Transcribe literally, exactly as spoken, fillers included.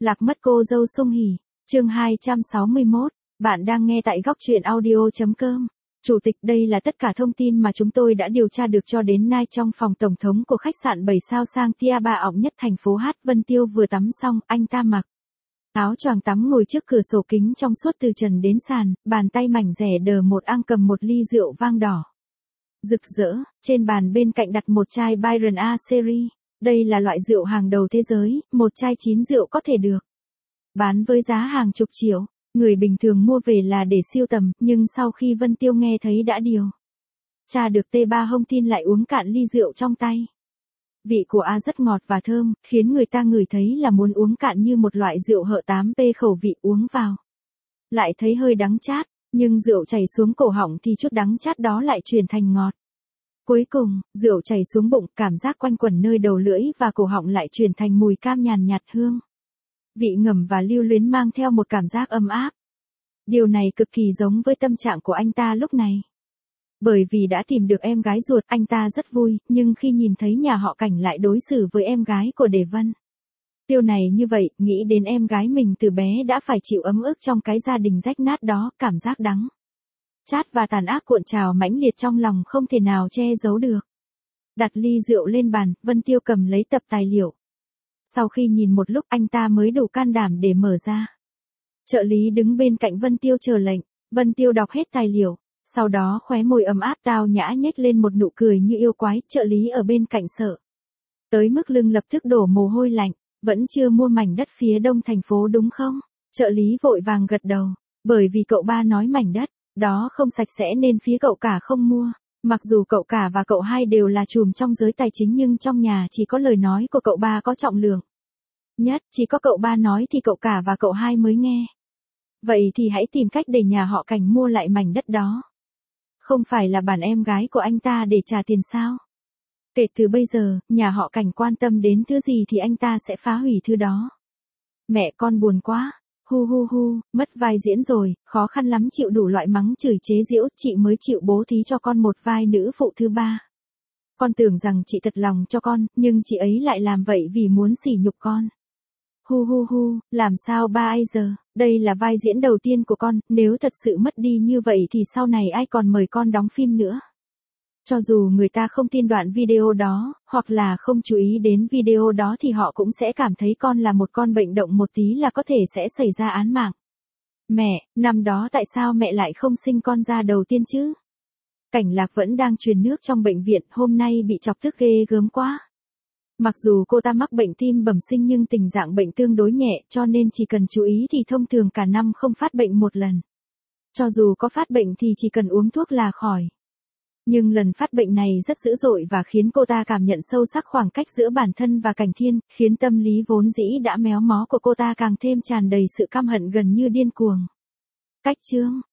Lạc mất cô dâu Sung Hỉ. Chương hai trăm sáu mươi mốt. Bạn đang nghe tại góc truyện audio chấm com. Chủ tịch, đây là tất cả thông tin mà chúng tôi đã điều tra được cho đến nay trong phòng tổng thống của khách sạn bảy sao sang Tia Ba ọng nhất thành phố Hát. Vân Tiêu vừa tắm xong, anh ta mặc áo choàng tắm ngồi trước cửa sổ kính trong suốt từ trần đến sàn, bàn tay mảnh rẻ đờ một ang cầm một ly rượu vang đỏ rực rỡ, trên bàn bên cạnh đặt một chai Byron A Series. Đây là loại rượu hàng đầu thế giới, một chai chín rượu có thể được bán với giá hàng chục triệu. Người bình thường mua về là để siêu tầm, nhưng sau khi Vân Tiêu nghe thấy đã điều tra được T ba Hông Tin lại uống cạn ly rượu trong tay. Vị của A rất ngọt và thơm, khiến người ta ngửi thấy là muốn uống cạn như một loại rượu hợ tám P khẩu vị uống vào. Lại thấy hơi đắng chát, nhưng rượu chảy xuống cổ họng thì chút đắng chát đó lại chuyển thành ngọt. Cuối cùng, rượu chảy xuống bụng, cảm giác quanh quẩn nơi đầu lưỡi và cổ họng lại chuyển thành mùi cam nhàn nhạt hương vị ngầm và lưu luyến mang theo một cảm giác ấm áp. Điều này cực kỳ giống với tâm trạng của anh ta lúc này. Bởi vì đã tìm được em gái ruột, anh ta rất vui, nhưng khi nhìn thấy nhà họ Cảnh lại đối xử với em gái của Đề Vân Tiêu này như vậy, nghĩ đến em gái mình từ bé đã phải chịu ấm ức trong cái gia đình rách nát đó, cảm giác đắng chát và tàn ác cuộn trào mãnh liệt trong lòng không thể nào che giấu được. Đặt ly rượu lên bàn, Vân Tiêu cầm lấy tập tài liệu. Sau khi nhìn một lúc anh ta mới đủ can đảm để mở ra. Trợ lý đứng bên cạnh Vân Tiêu chờ lệnh. Vân Tiêu đọc hết tài liệu, sau đó khóe môi ấm áp tao nhã nhếch lên một nụ cười như yêu quái. Trợ lý ở bên cạnh sợ tới mức lưng lập tức đổ mồ hôi lạnh. Vẫn chưa mua mảnh đất phía đông thành phố đúng không? Trợ lý vội vàng gật đầu. Bởi vì cậu ba nói mảnh đất đó không sạch sẽ nên phía cậu cả không mua. Mặc dù cậu cả và cậu hai đều là trùm trong giới tài chính nhưng trong nhà chỉ có lời nói của cậu ba có trọng lượng nhất, chỉ có cậu ba nói thì cậu cả và cậu hai mới nghe. Vậy thì hãy tìm cách để nhà họ Cảnh mua lại mảnh đất đó. Không phải là bản em gái của anh ta để trả tiền sao? Kể từ bây giờ, nhà họ Cảnh quan tâm đến thứ gì thì anh ta sẽ phá hủy thứ đó. Mẹ con buồn quá. Hu hu hu, mất vai diễn rồi, khó khăn lắm chịu đủ loại mắng chửi chế giễu, chị mới chịu bố thí cho con một vai nữ phụ thứ ba. Con tưởng rằng chị thật lòng cho con, nhưng chị ấy lại làm vậy vì muốn sỉ nhục con. Hu hu hu, làm sao ba ai giờ, đây là vai diễn đầu tiên của con, nếu thật sự mất đi như vậy thì sau này ai còn mời con đóng phim nữa. Cho dù người ta không tin đoạn video đó, hoặc là không chú ý đến video đó thì họ cũng sẽ cảm thấy con là một con bệnh động một tí là có thể sẽ xảy ra án mạng. Mẹ, năm đó tại sao mẹ lại không sinh con ra đầu tiên chứ? Cảnh Lạc vẫn đang truyền nước trong bệnh viện, hôm nay bị chọc tức ghê gớm quá. Mặc dù cô ta mắc bệnh tim bẩm sinh nhưng tình trạng bệnh tương đối nhẹ cho nên chỉ cần chú ý thì thông thường cả năm không phát bệnh một lần. Cho dù có phát bệnh thì chỉ cần uống thuốc là khỏi. Nhưng lần phát bệnh này rất dữ dội và khiến cô ta cảm nhận sâu sắc khoảng cách giữa bản thân và Cảnh Thiên, khiến tâm lý vốn dĩ đã méo mó của cô ta càng thêm tràn đầy sự căm hận gần như điên cuồng. Cách chương,